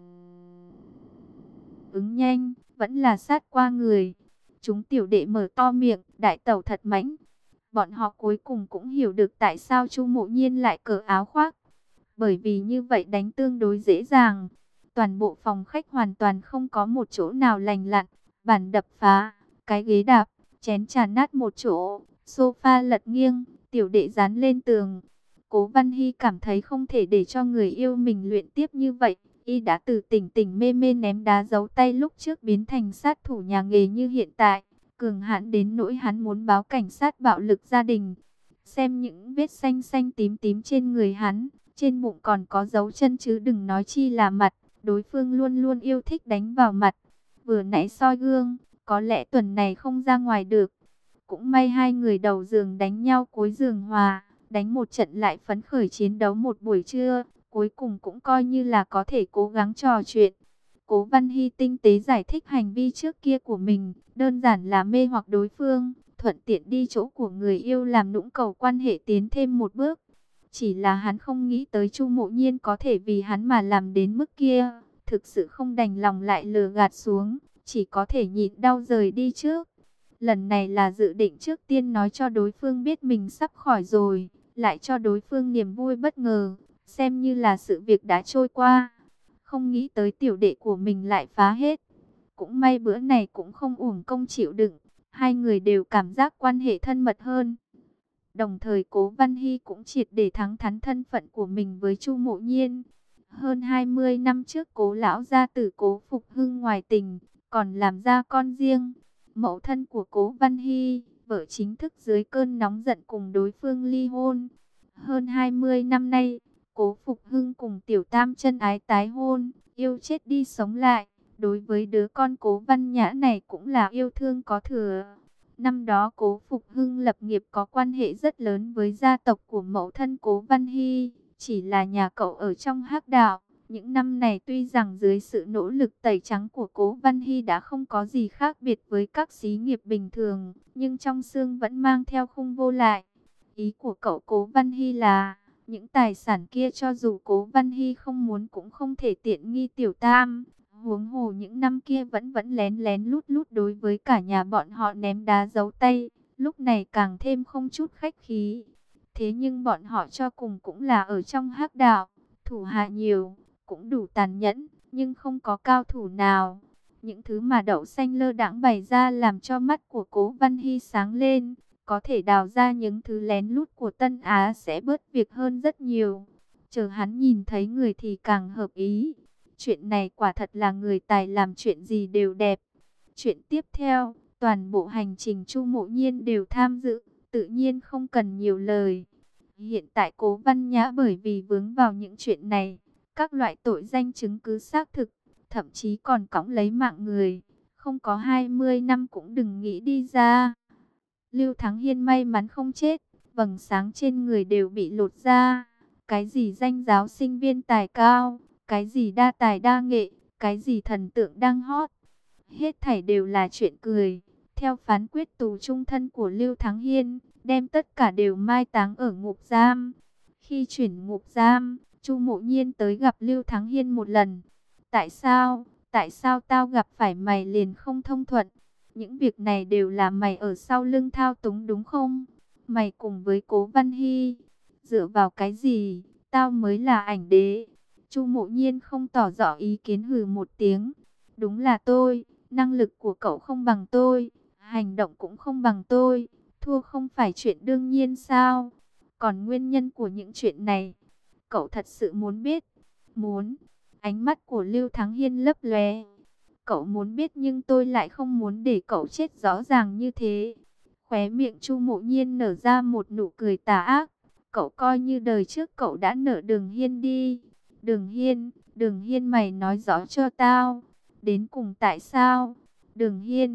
ứng nhanh, vẫn là sát qua người. Chúng tiểu đệ mở to miệng, đại tẩu thật mãnh. Bọn họ cuối cùng cũng hiểu được tại sao Chu Mộ Nhiên lại cởi áo khoác. Bởi vì như vậy đánh tương đối dễ dàng. Toàn bộ phòng khách hoàn toàn không có một chỗ nào lành lặn, bàn đập phá, cái ghế đạp, chén trà nát một chỗ, sofa lật nghiêng, tiểu đệ dán lên tường. Cố Văn Hy cảm thấy không thể để cho người yêu mình luyện tiếp như vậy. Y đã từ tỉnh tỉnh mê mê ném đá giấu tay lúc trước biến thành sát thủ nhà nghề như hiện tại. Cường hãn đến nỗi hắn muốn báo cảnh sát bạo lực gia đình. Xem những vết xanh xanh tím tím trên người hắn, trên bụng còn có dấu chân chứ đừng nói chi là mặt. Đối phương luôn luôn yêu thích đánh vào mặt. Vừa nãy soi gương, có lẽ tuần này không ra ngoài được. Cũng may hai người đầu giường đánh nhau cuối giường hòa, đánh một trận lại phấn khởi chiến đấu một buổi trưa, cuối cùng cũng coi như là có thể cố gắng trò chuyện. Cố Văn Hy tinh tế giải thích hành vi trước kia của mình, đơn giản là mê hoặc đối phương, thuận tiện đi chỗ của người yêu làm nũng cầu quan hệ tiến thêm một bước. Chỉ là hắn không nghĩ tới Chu Mộ Nhiên có thể vì hắn mà làm đến mức kia, thực sự không đành lòng lại lừa gạt xuống, chỉ có thể nhịn đau rời đi trước. Lần này là dự định trước tiên nói cho đối phương biết mình sắp khỏi rồi, lại cho đối phương niềm vui bất ngờ, xem như là sự việc đã trôi qua. Không nghĩ tới tiểu đệ của mình lại phá hết. Cũng may bữa này cũng không uổng công chịu đựng, hai người đều cảm giác quan hệ thân mật hơn. Đồng thời Cố Văn Hy cũng triệt để thắng thắn thân phận của mình với Chu Mộ Nhiên. Hơn hai mươi năm trước Cố lão gia tử Cố Phục Hưng ngoài tình, còn làm ra con riêng. Mẫu thân của Cố Văn Hy, vợ chính thức dưới cơn nóng giận cùng đối phương ly hôn. Hơn hai mươi năm nay, Cố Phục Hưng cùng Tiểu Tam chân ái tái hôn, yêu chết đi sống lại. Đối với đứa con Cố Văn Nhã này cũng là yêu thương có thừa. Năm đó Cố Phục Hưng lập nghiệp có quan hệ rất lớn với gia tộc của mẫu thân Cố Văn Hy. Chỉ là nhà cậu ở trong hắc đạo. Những năm này tuy rằng dưới sự nỗ lực tẩy trắng của Cố Văn Hy đã không có gì khác biệt với các xí nghiệp bình thường, nhưng trong xương vẫn mang theo khung vô lại. Ý của cậu Cố Văn Hy là, những tài sản kia cho dù Cố Văn Hy không muốn cũng không thể tiện nghi Tiểu Tam. Huống hồ những năm kia vẫn vẫn lén lén lút lút đối với cả nhà bọn họ ném đá giấu tay, lúc này càng thêm không chút khách khí. Thế nhưng bọn họ cho cùng cũng là ở trong hắc đạo, thủ hạ nhiều, cũng đủ tàn nhẫn, nhưng không có cao thủ nào. Những thứ mà Đậu Xanh lơ đãng bày ra làm cho mắt của Cố Văn Hy sáng lên, có thể đào ra những thứ lén lút của Tân Á sẽ bớt việc hơn rất nhiều. Chờ hắn nhìn thấy người thì càng hợp ý. Chuyện này quả thật là người tài làm chuyện gì đều đẹp. Chuyện tiếp theo, toàn bộ hành trình Chu Mộ Nhiên đều tham dự, tự nhiên không cần nhiều lời. Hiện tại Cố Văn Nhã bởi vì vướng vào những chuyện này, các loại tội danh chứng cứ xác thực, thậm chí còn cõng lấy mạng người, không có hai mươi năm cũng đừng nghĩ đi ra. Lưu Thắng Hiên may mắn không chết, vầng sáng trên người đều bị lột ra. Cái gì danh giáo sinh viên tài cao, cái gì đa tài đa nghệ, cái gì thần tượng đang hot, hết thảy đều là chuyện cười. Theo phán quyết tù chung thân của Lưu Thắng Hiên, đem tất cả đều mai táng ở ngục giam. Khi chuyển ngục giam, Chu Mộ Nhiên tới gặp Lưu Thắng Hiên một lần. Tại sao? Tại sao tao gặp phải mày liền không thông thuận? Những việc này đều là mày ở sau lưng thao túng đúng không? Mày cùng với Cố Văn Hy, dựa vào cái gì? Tao mới là ảnh đế. Chu Mộ Nhiên không tỏ rõ ý kiến, hừ một tiếng. Đúng là tôi, năng lực của cậu không bằng tôi, hành động cũng không bằng tôi. Thua không phải chuyện đương nhiên sao? Còn nguyên nhân của những chuyện này, cậu thật sự muốn biết? Muốn. Ánh mắt của Lưu Thắng Hiên lấp lóe. Cậu muốn biết nhưng tôi lại không muốn để cậu chết rõ ràng như thế. Khóe miệng Chu Mộ Nhiên nở ra một nụ cười tà ác. Cậu coi như đời trước cậu đã nợ Đường Hiên đi. Đường Hiên, Đường Hiên mày nói rõ cho tao. Đến cùng tại sao? Đường Hiên,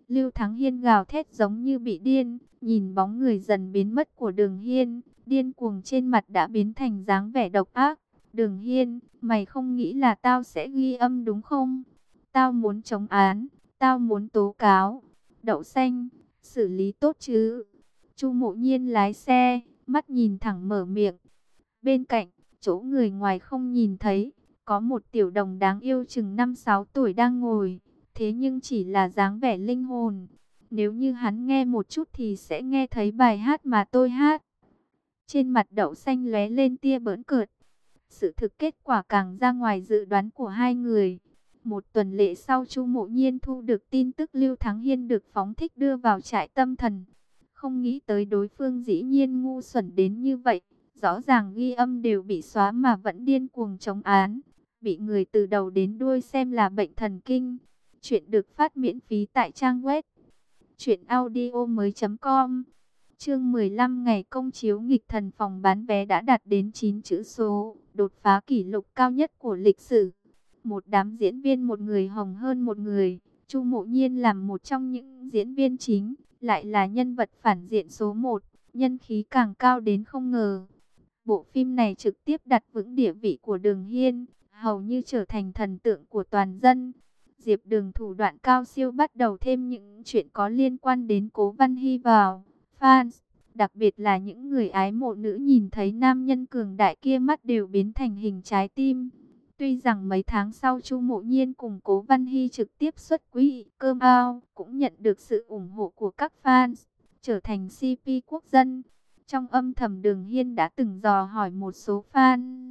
Lưu Thắng Hiên gào thét giống như bị điên, nhìn bóng người dần biến mất của Đường Hiên, điên cuồng trên mặt đã biến thành dáng vẻ độc ác. Đường Hiên, mày không nghĩ là tao sẽ ghi âm đúng không? Tao muốn chống án, tao muốn tố cáo. Đậu xanh, xử lý tốt chứ? Chu Mộ Nhiên lái xe, mắt nhìn thẳng mở miệng. Bên cạnh, chỗ người ngoài không nhìn thấy, có một tiểu đồng đáng yêu chừng năm sáu tuổi đang ngồi. Thế nhưng chỉ là dáng vẻ linh hồn. Nếu như hắn nghe một chút thì sẽ nghe thấy bài hát mà tôi hát. Trên mặt Đậu xanh lóe lên tia bỡn cợt. Sự thực kết quả càng ra ngoài dự đoán của hai người. Một tuần lễ sau, Chu Mộ Nhiên thu được tin tức Lưu Thắng Hiên được phóng thích đưa vào trại tâm thần. Không nghĩ tới đối phương dĩ nhiên ngu xuẩn đến như vậy. Rõ ràng ghi âm đều bị xóa mà vẫn điên cuồng chống án. Bị người từ đầu đến đuôi xem là bệnh thần kinh. Chuyện được phát miễn phí tại trang web truyện audio mới chấm com. Chương mười lăm, ngày công chiếu nghịch thần, phòng bán vé đã đạt đến chín chữ số, đột phá kỷ lục cao nhất của lịch sử. Một đám diễn viên một người hồng hơn một người. Chu Mộ Nhiên làm một trong những diễn viên chính, lại là nhân vật phản diện số một, nhân khí càng cao đến không ngờ. Bộ phim này trực tiếp đặt vững địa vị của Đường Hiên, hầu như trở thành thần tượng của toàn dân. Diệp Đường thủ đoạn cao siêu bắt đầu thêm những chuyện có liên quan đến Cố Văn Hy vào. Fans, đặc biệt là những người ái mộ nữ nhìn thấy nam nhân cường đại kia mắt đều biến thành hình trái tim. Tuy rằng mấy tháng sau Chu Mộ Nhiên cùng Cố Văn Hy trực tiếp xuất quỹ cơm ao, cũng nhận được sự ủng hộ của các fans, trở thành xê pê quốc dân. Trong âm thầm Đường Hiên đã từng dò hỏi một số fan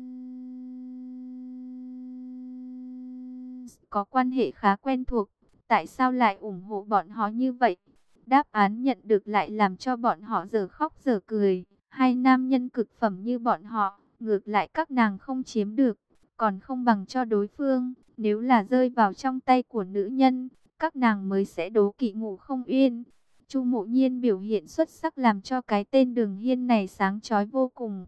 có quan hệ khá quen thuộc, tại sao lại ủng hộ bọn họ như vậy? Đáp án nhận được lại làm cho bọn họ giờ khóc giờ cười. Hai nam nhân cực phẩm như bọn họ, ngược lại các nàng không chiếm được, còn không bằng cho đối phương. Nếu là rơi vào trong tay của nữ nhân, các nàng mới sẽ đố kỵ ngủ không yên. Chu Mộ Nhiên biểu hiện xuất sắc làm cho cái tên Đường Hiên này sáng chói vô cùng.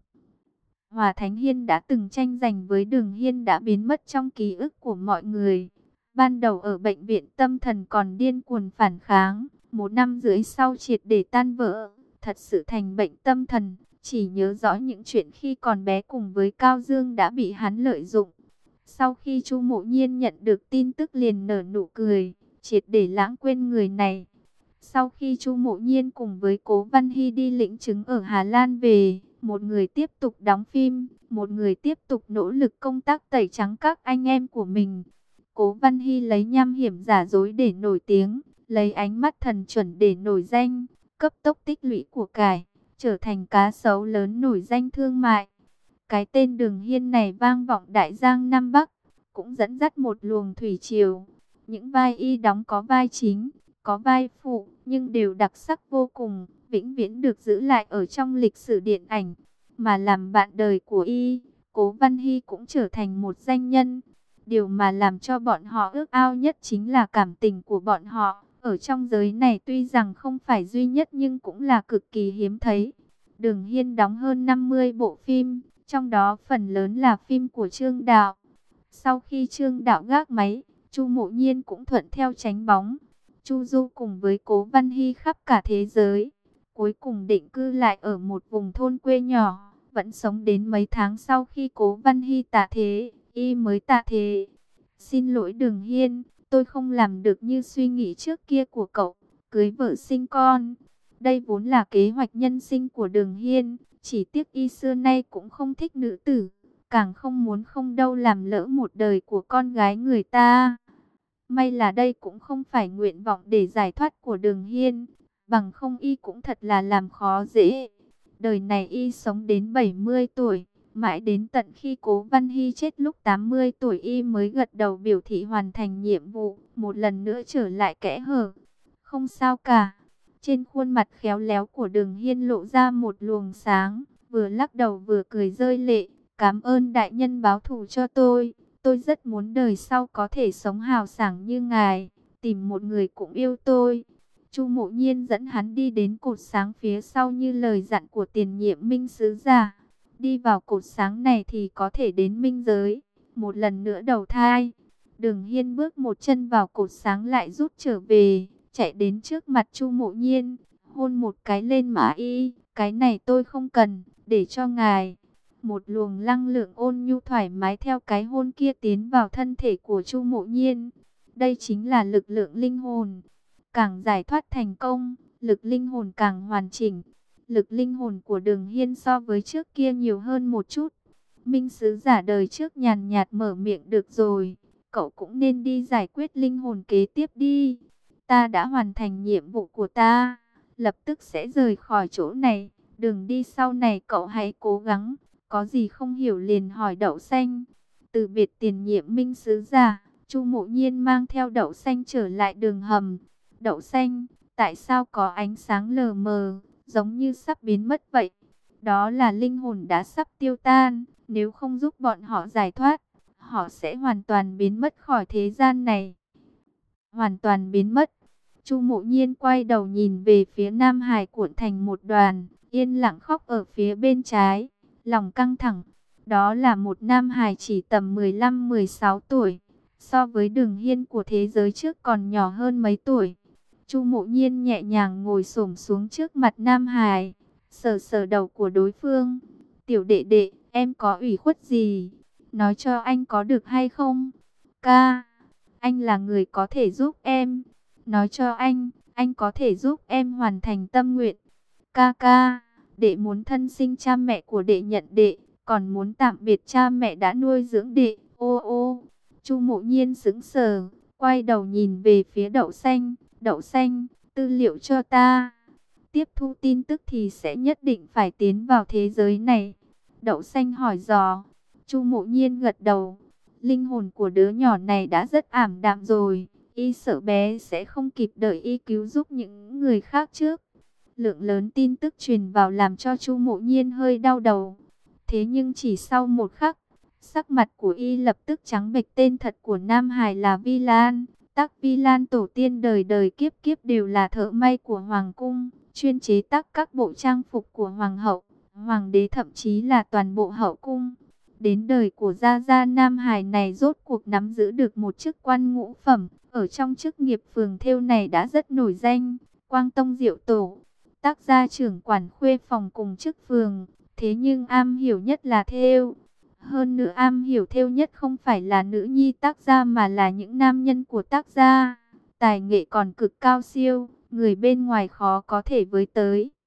Hòa Thánh Hiên đã từng tranh giành với Đường Hiên đã biến mất trong ký ức của mọi người. Ban đầu ở bệnh viện tâm thần còn điên cuồng phản kháng, một năm rưỡi sau triệt để tan vỡ, thật sự thành bệnh tâm thần, chỉ nhớ rõ những chuyện khi còn bé cùng với Cao Dương đã bị hắn lợi dụng. Sau khi Chu Mộ Nhiên nhận được tin tức liền nở nụ cười, triệt để lãng quên người này. Sau khi Chu Mộ Nhiên cùng với Cố Văn Hy đi lĩnh chứng ở Hà Lan về, một người tiếp tục đóng phim, một người tiếp tục nỗ lực công tác tẩy trắng các anh em của mình. Cố Văn Hy lấy nham hiểm giả dối để nổi tiếng, lấy ánh mắt thần chuẩn để nổi danh, cấp tốc tích lũy của cải, trở thành cá sấu lớn nổi danh thương mại. Cái tên Đường Hiên này vang vọng Đại Giang Nam Bắc, cũng dẫn dắt một luồng thủy triều. Những vai y đóng có vai chính, có vai phụ, nhưng đều đặc sắc vô cùng, vĩnh viễn được giữ lại ở trong lịch sử điện ảnh. Mà làm bạn đời của y, Cố Văn Hy cũng trở thành một danh nhân. Điều mà làm cho bọn họ ước ao nhất chính là cảm tình của bọn họ. Ở trong giới này tuy rằng không phải duy nhất nhưng cũng là cực kỳ hiếm thấy. Đường Hiên đóng hơn năm mươi bộ phim, trong đó phần lớn là phim của Trương Đạo. Sau khi Trương Đạo gác máy, Chu Mộ Nhiên cũng thuận theo tránh bóng. Chu du cùng với Cố Văn Hy khắp cả thế giới, cuối cùng định cư lại ở một vùng thôn quê nhỏ, vẫn sống đến mấy tháng sau khi Cố Văn Hy tạ thế, y mới tạ thế. Xin lỗi Đường Hiên, tôi không làm được như suy nghĩ trước kia của cậu, cưới vợ sinh con. Đây vốn là kế hoạch nhân sinh của Đường Hiên, chỉ tiếc y xưa nay cũng không thích nữ tử, càng không muốn không đâu làm lỡ một đời của con gái người ta. May là đây cũng không phải nguyện vọng để giải thoát của Đường Hiên, bằng không y cũng thật là làm khó dễ. Đời này y sống đến bảy mươi tuổi, mãi đến tận khi Cố Văn Hy chết lúc tám mươi tuổi y mới gật đầu biểu thị hoàn thành nhiệm vụ, một lần nữa trở lại kẽ hở. Không sao cả. Trên khuôn mặt khéo léo của Đường Hiên lộ ra một luồng sáng, vừa lắc đầu vừa cười rơi lệ. Cảm ơn đại nhân báo thù cho tôi. Tôi rất muốn đời sau có thể sống hào sảng như ngài, tìm một người cũng yêu tôi. Chu Mộ Nhiên dẫn hắn đi đến cột sáng phía sau như lời dặn của tiền nhiệm minh sứ giả. Đi vào cột sáng này thì có thể đến minh giới, một lần nữa đầu thai. Đường Hiên bước một chân vào cột sáng lại rút trở về, chạy đến trước mặt Chu Mộ Nhiên, hôn một cái lên má y. Cái này tôi không cần, để cho ngài. Một luồng năng lượng ôn nhu thoải mái theo cái hôn kia tiến vào thân thể của Chu Mộ Nhiên. Đây chính là lực lượng linh hồn. Càng giải thoát thành công, lực linh hồn càng hoàn chỉnh. Lực linh hồn của Đường Hiên so với trước kia nhiều hơn một chút. Minh sứ giả đời trước nhàn nhạt mở miệng, được rồi, cậu cũng nên đi giải quyết linh hồn kế tiếp đi. Ta đã hoàn thành nhiệm vụ của ta, lập tức sẽ rời khỏi chỗ này. Đường đi sau này cậu hãy cố gắng, có gì không hiểu liền hỏi Đậu Xanh. Từ biệt tiền nhiệm Minh sứ giả, Chu Mộ Nhiên mang theo Đậu Xanh trở lại đường hầm. Đậu Xanh, tại sao có ánh sáng lờ mờ, giống như sắp biến mất vậy? Đó là linh hồn đã sắp tiêu tan, nếu không giúp bọn họ giải thoát, họ sẽ hoàn toàn biến mất khỏi thế gian này. Hoàn toàn biến mất. Chu Mộ Nhiên quay đầu nhìn về phía Nam Hải cuộn thành một đoàn, yên lặng khóc ở phía bên trái, lòng căng thẳng. Đó là một Nam Hải chỉ tầm mười lăm mười sáu tuổi, so với Đường Hiên của thế giới trước còn nhỏ hơn mấy tuổi. Chu Mộ Nhiên nhẹ nhàng ngồi xổm xuống trước mặt Nam Hải, sờ sờ đầu của đối phương. Tiểu đệ đệ, em có ủy khuất gì? Nói cho anh có được hay không? Ca, anh là người có thể giúp em. Nói cho anh, anh có thể giúp em hoàn thành tâm nguyện. Ca ca, đệ muốn thân sinh cha mẹ của đệ nhận đệ, còn muốn tạm biệt cha mẹ đã nuôi dưỡng đệ. Ô ô, Chu Mộ Nhiên sững sờ, quay đầu nhìn về phía Đậu Xanh. Đậu Xanh, tư liệu cho ta. Tiếp thu tin tức thì sẽ nhất định phải tiến vào thế giới này. Đậu Xanh hỏi dò. Chu Mộ Nhiên gật đầu. Linh hồn của đứa nhỏ này đã rất ảm đạm rồi. Y sợ bé sẽ không kịp đợi y cứu giúp những người khác trước. Lượng lớn tin tức truyền vào làm cho Chu Mộ Nhiên hơi đau đầu. Thế nhưng chỉ sau một khắc, sắc mặt của y lập tức trắng bệch. Tên thật của Nam Hải là Vi Lan. Tác Vi Lan tổ tiên đời đời kiếp kiếp đều là thợ may của Hoàng cung, chuyên chế tác các bộ trang phục của Hoàng hậu, Hoàng đế, thậm chí là toàn bộ hậu cung. Đến đời của Gia Gia Nam Hải này rốt cuộc nắm giữ được một chức quan ngũ phẩm, ở trong chức nghiệp phường thêu này đã rất nổi danh. Quang Tông Diệu Tổ, tác gia trưởng quản khuê phòng cùng chức phường, thế nhưng am hiểu nhất là thêu. Hơn nữa am hiểu thêu nhất không phải là nữ nhi tác gia mà là những nam nhân của tác gia. Tài nghệ còn cực cao siêu, người bên ngoài khó có thể với tới.